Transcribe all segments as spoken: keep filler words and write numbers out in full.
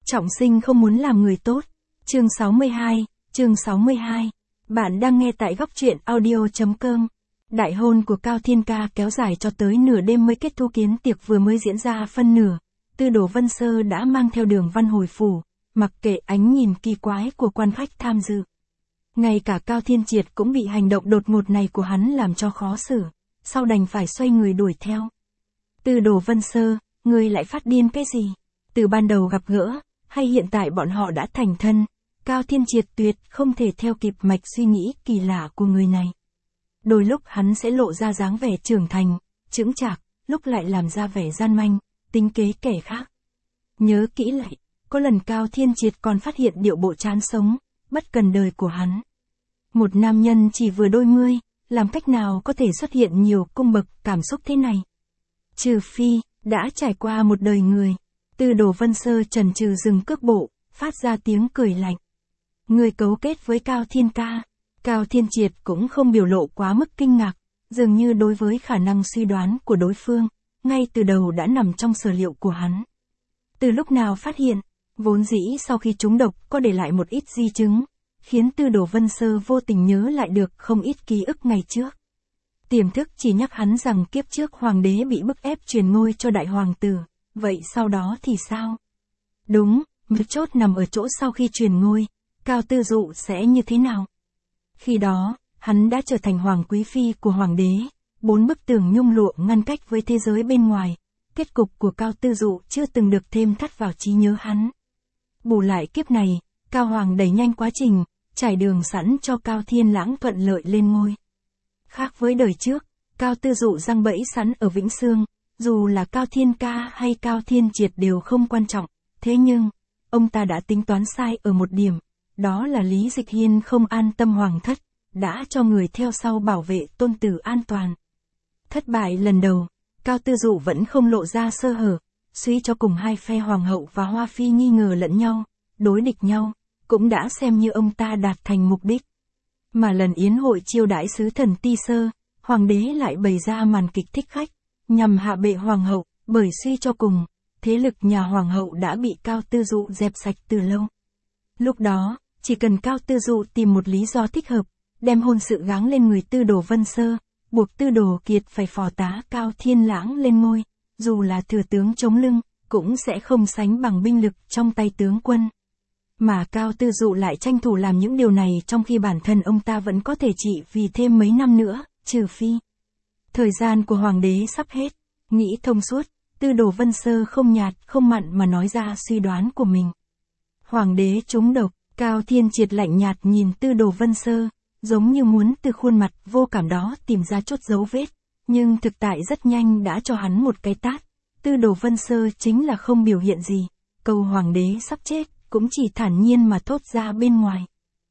Trọng sinh không muốn làm người tốt. Chương sáu mươi hai, chương sáu mươi hai. Bạn đang nghe tại góc truyện audio.com. Đại hôn của Cao Thiên Ca kéo dài cho tới nửa đêm mới kết thúc. Kiến tiệc vừa mới diễn ra phân nửa, Tư Đồ Vân Sơ đã mang theo Đường Văn hồi phủ, mặc kệ ánh nhìn kỳ quái của quan khách tham dự. Ngay cả Cao Thiên Triệt cũng bị hành động đột ngột này của hắn làm cho khó xử, sau đành phải xoay người đuổi theo. Tư Đồ Vân Sơ, ngươi lại phát điên cái gì? Từ ban đầu gặp gỡ, hay hiện tại bọn họ đã thành thân, Cao Thiên Triệt tuyệt không thể theo kịp mạch suy nghĩ kỳ lạ của người này. Đôi lúc hắn sẽ lộ ra dáng vẻ trưởng thành, chững chạc, lúc lại làm ra vẻ gian manh, tính kế kẻ khác. Nhớ kỹ lại, có lần Cao Thiên Triệt còn phát hiện điệu bộ chán sống, bất cần đời của hắn. Một nam nhân chỉ vừa đôi mươi, làm cách nào có thể xuất hiện nhiều cung bậc cảm xúc thế này? Trừ phi, đã trải qua một đời người. Tư Đồ Vân Sơ chần chừ dừng cước bộ, phát ra tiếng cười lạnh. Người cấu kết với Cao Thiên Ca. Cao Thiên Triệt cũng không biểu lộ quá mức kinh ngạc, dường như đối với khả năng suy đoán của đối phương, ngay từ đầu đã nằm trong sở liệu của hắn. Từ lúc nào phát hiện, vốn dĩ sau khi trúng độc có để lại một ít di chứng, khiến Tư Đồ Vân Sơ vô tình nhớ lại được không ít ký ức ngày trước. Tiềm thức chỉ nhắc hắn rằng kiếp trước hoàng đế bị bức ép truyền ngôi cho đại hoàng tử, vậy sau đó thì sao? Đúng, mấu chốt nằm ở chỗ sau khi truyền ngôi, Cao Tư Dụ sẽ như thế nào? Khi đó, hắn đã trở thành hoàng quý phi của hoàng đế, bốn bức tường nhung lụa ngăn cách với thế giới bên ngoài, kết cục của Cao Tư Dụ chưa từng được thêm thắt vào trí nhớ hắn. Bù lại kiếp này, Cao Hoàng đẩy nhanh quá trình, trải đường sẵn cho Cao Thiên Lãng thuận lợi lên ngôi. Khác với đời trước, Cao Tư Dụ giăng bẫy sẵn ở Vĩnh Sương, dù là Cao Thiên Ca hay Cao Thiên Triệt đều không quan trọng, thế nhưng, ông ta đã tính toán sai ở một điểm, đó là Lý Dịch Hiên không an tâm hoàng thất, đã cho người theo sau bảo vệ tôn tử an toàn. Thất bại lần đầu, Cao Tư Dụ vẫn không lộ ra sơ hở, suy cho cùng hai phe hoàng hậu và Hoa Phi nghi ngờ lẫn nhau, đối địch nhau, cũng đã xem như ông ta đạt thành mục đích. Mà lần yến hội chiêu đãi sứ thần Ti Sơ, hoàng đế lại bày ra màn kịch thích khách, nhằm hạ bệ hoàng hậu, bởi suy cho cùng, thế lực nhà hoàng hậu đã bị Cao Tư Dụ dẹp sạch từ lâu. Lúc đó, chỉ cần Cao Tư Dụ tìm một lý do thích hợp, đem hôn sự gáng lên người Tư Đồ Vân Sơ, buộc Tư Đồ Kiệt phải phò tá Cao Thiên Lãng lên ngôi, dù là thừa tướng chống lưng, cũng sẽ không sánh bằng binh lực trong tay tướng quân. Mà Cao Tư Dụ lại tranh thủ làm những điều này trong khi bản thân ông ta vẫn có thể trị vì thêm mấy năm nữa, trừ phi. Thời gian của hoàng đế sắp hết, nghĩ thông suốt, Tư Đồ Vân Sơ không nhạt không mặn mà nói ra suy đoán của mình. Hoàng đế trúng độc, Cao Thiên Triệt lạnh nhạt nhìn Tư Đồ Vân Sơ, giống như muốn từ khuôn mặt vô cảm đó tìm ra chốt dấu vết, nhưng thực tại rất nhanh đã cho hắn một cái tát. Tư Đồ Vân Sơ chính là không biểu hiện gì, câu hoàng đế sắp chết, cũng chỉ thản nhiên mà thốt ra bên ngoài.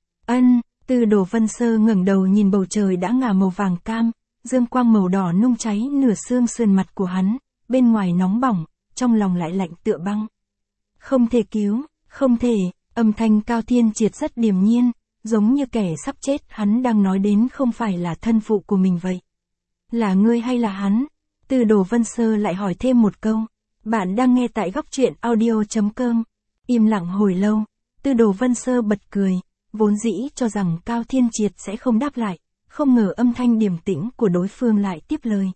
Ân, Tư Đồ Vân Sơ ngẩng đầu nhìn bầu trời đã ngả màu vàng cam, dương quang màu đỏ nung cháy nửa xương sườn mặt của hắn, bên ngoài nóng bỏng, trong lòng lại lạnh tựa băng. Không thể cứu, không thể, âm thanh Cao Thiên Triệt rất điềm nhiên, giống như kẻ sắp chết hắn đang nói đến không phải là thân phụ của mình vậy. Là ngươi hay là hắn? Tư Đồ Vân Sơ lại hỏi thêm một câu. Bạn đang nghe tại góc truyện audio.com. Im lặng hồi lâu, Tư Đồ Vân Sơ bật cười, vốn dĩ cho rằng Cao Thiên Triệt sẽ không đáp lại, không ngờ âm thanh điềm tĩnh của đối phương lại tiếp lời.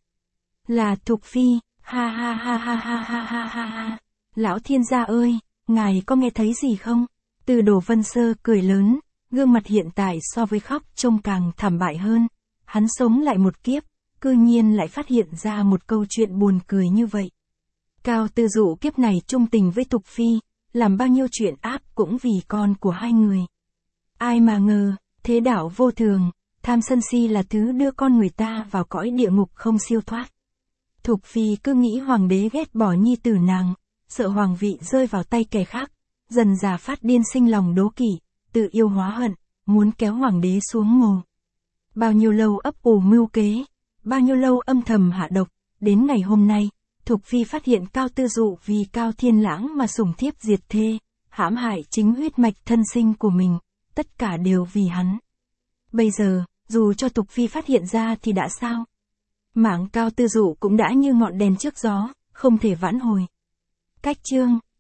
Là Thục Phi, ha ha ha ha ha ha ha ha ha. Lão thiên gia ơi, ngài có nghe thấy gì không? Tư Đồ Vân Sơ cười lớn, gương mặt hiện tại so với khóc trông càng thảm bại hơn. Hắn sống lại một kiếp, cư nhiên lại phát hiện ra một câu chuyện buồn cười như vậy. Cao Tư Dụ kiếp này trung tình với Thục Phi, làm bao nhiêu chuyện ác cũng vì con của hai người. Ai mà ngờ, thế đạo vô thường, tham sân si là thứ đưa con người ta vào cõi địa ngục không siêu thoát. Thục Phi cứ nghĩ hoàng đế ghét bỏ nhi tử nàng, sợ hoàng vị rơi vào tay kẻ khác, dần dà phát điên sinh lòng đố kỵ, tự yêu hóa hận, muốn kéo hoàng đế xuống mồ. Bao nhiêu lâu ấp ủ mưu kế, bao nhiêu lâu âm thầm hạ độc, đến ngày hôm nay, Thục Phi phát hiện Cao Tư Dụ vì Cao Thiên Lãng mà sủng thiếp diệt thê, hãm hại chính huyết mạch thân sinh của mình, tất cả đều vì hắn. Bây giờ, dù cho Thục Phi phát hiện ra thì đã sao? Mạng Cao Tư Dụ cũng đã như ngọn đèn trước gió, không thể vãn hồi. Cách chương